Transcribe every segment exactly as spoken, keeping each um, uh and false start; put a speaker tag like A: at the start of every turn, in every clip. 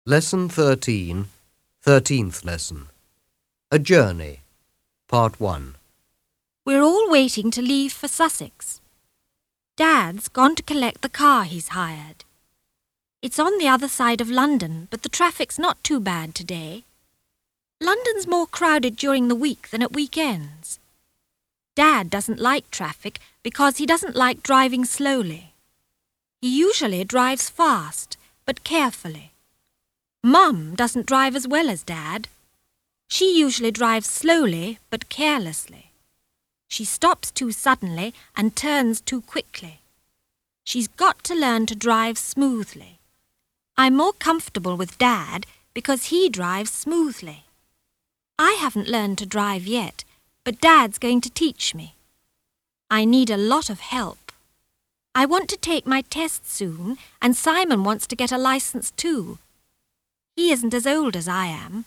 A: Lesson thirteen, thirteenth lesson. A Journey, Part one.
B: We're all waiting to leave for Sussex. Dad's gone to collect the car he's hired. It's on the other side of London, but the traffic's not too bad today. London's more crowded during the week than at weekends. Dad doesn't like traffic because he doesn't like driving slowly. He usually drives fast, but carefully. Mum doesn't drive as well as Dad. She usually drives slowly, but carelessly. She stops too suddenly and turns too quickly. She's got to learn to drive smoothly. I'm more comfortable with Dad because he drives smoothly. I haven't learned to drive yet, but Dad's going to teach me. I need a lot of help. I want to take my test soon, and Simon wants to get a license too. He isn't as old as I am.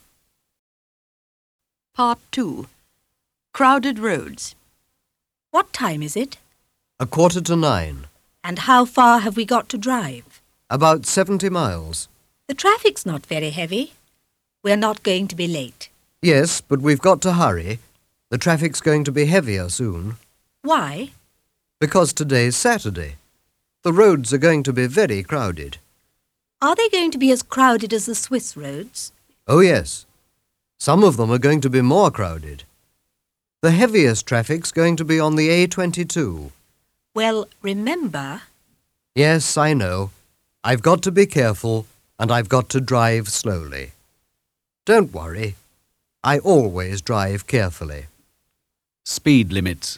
C: Part two. Crowded roads. What time is it?
A: A quarter to nine.
C: And how far have we got to drive?
A: About seventy miles.
C: The traffic's not very heavy. We're not going to be late.
A: Yes, but we've got to hurry. The traffic's going to be heavier soon.
C: Why?
A: Because today's Saturday. The roads are going to be very crowded.
C: Are they going to be as crowded as the Swiss roads?
A: Oh, yes. Some of them are going to be more crowded. The heaviest traffic's going to be on the A twenty-two.
C: Well, remember...
A: Yes, I know. I've got to be careful, and I've got to drive slowly. Don't worry. I always drive carefully.
D: Speed limits.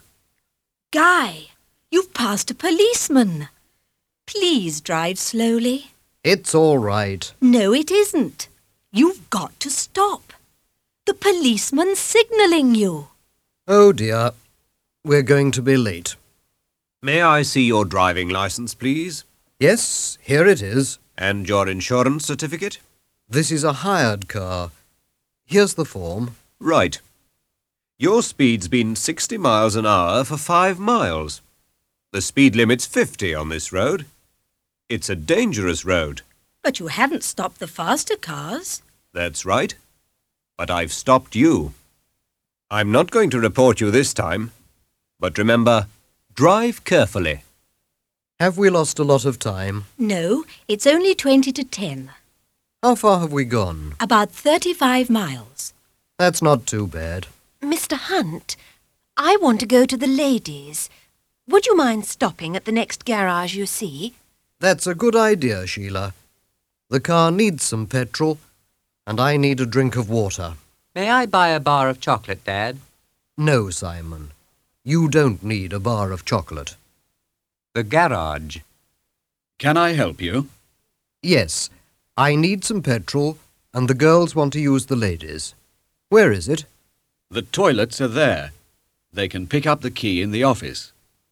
C: Guy, you've passed a policeman. Please drive slowly.
A: It's all right.
C: No, it isn't. You've got to stop. The policeman's signalling you.
A: Oh dear. We're going to be late.
E: May I see your driving licence, please?
A: Yes, here it is.
E: And your insurance certificate?
A: This is a hired car. Here's the form.
E: Right. Your speed's been sixty miles an hour for five miles. The speed limit's fifty on this road. It's a dangerous road.
C: But you haven't stopped the faster cars.
E: That's right. But I've stopped you. I'm not going to report you this time. But remember, drive carefully.
A: Have we lost a lot of time?
C: No, it's only twenty to ten.
A: How far have we gone?
C: About thirty-five miles.
A: That's not too bad.
B: Mister Hunt, I want to go to the ladies. Would you mind stopping at the next garage you see?
A: That's a good idea, Sheila. The car needs some petrol, and I need a drink of water.
F: May I buy a bar of chocolate, Dad?
A: No, Simon. You don't need a bar of chocolate.
F: The garage.
D: Can I help you?
A: Yes, I need some petrol, and the girls want to use the ladies. Where is it?
D: The toilets are there. They can pick up the key in the office.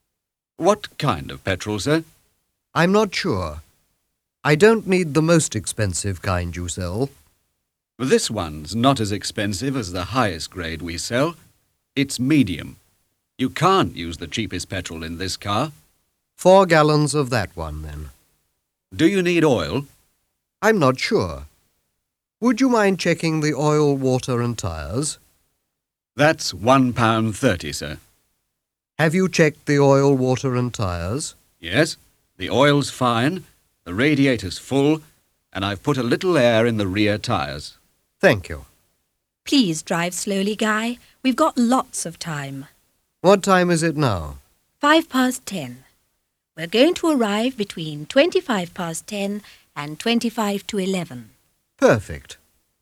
D: What kind of petrol, sir?
A: I'm not sure. I don't need the most expensive kind you sell.
D: This one's not as expensive as the highest grade we sell. It's medium. You can't use the cheapest petrol in this car.
A: Four gallons of that one, then.
D: Do you need oil?
A: I'm not sure. Would you mind checking the oil, water and tyres?
D: That's one pound thirty, sir.
A: Have you checked the oil, water and tyres?
D: Yes, the oil's fine, the radiator's full, and I've put a little air in the rear tyres.
A: Thank you.
C: Please drive slowly, Guy. We've got lots of time.
A: What time is it now?
C: Five past ten. We're going to arrive between twenty-five past ten and twenty-five to eleven.
A: Perfect.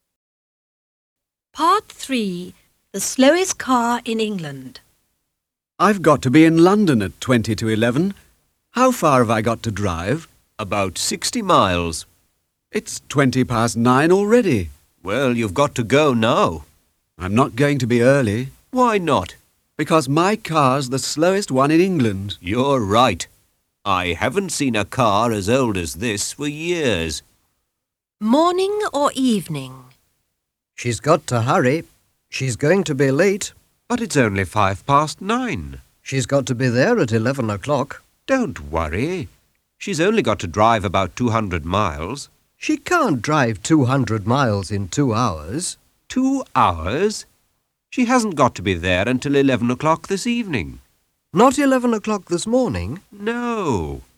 B: Part three.
C: The slowest car in England.
D: I've got to be in London at twenty to eleven. How far have I got to drive?
E: About sixty miles.
D: It's twenty past nine already.
E: Well, you've got to go now.
D: I'm not going to be early.
E: Why not?
D: Because my car's the slowest one in England.
E: You're right. I haven't seen a car as old as this for years.
B: Morning or evening?
A: She's got to hurry. She's going to be late.
E: But it's only five past nine.
A: She's got to be there at eleven o'clock.
E: Don't worry. She's only got to drive about two hundred miles.
A: She can't drive two hundred miles in two hours.
E: Two hours? She hasn't got to be there until eleven o'clock this evening.
A: Not eleven o'clock this morning.
E: No.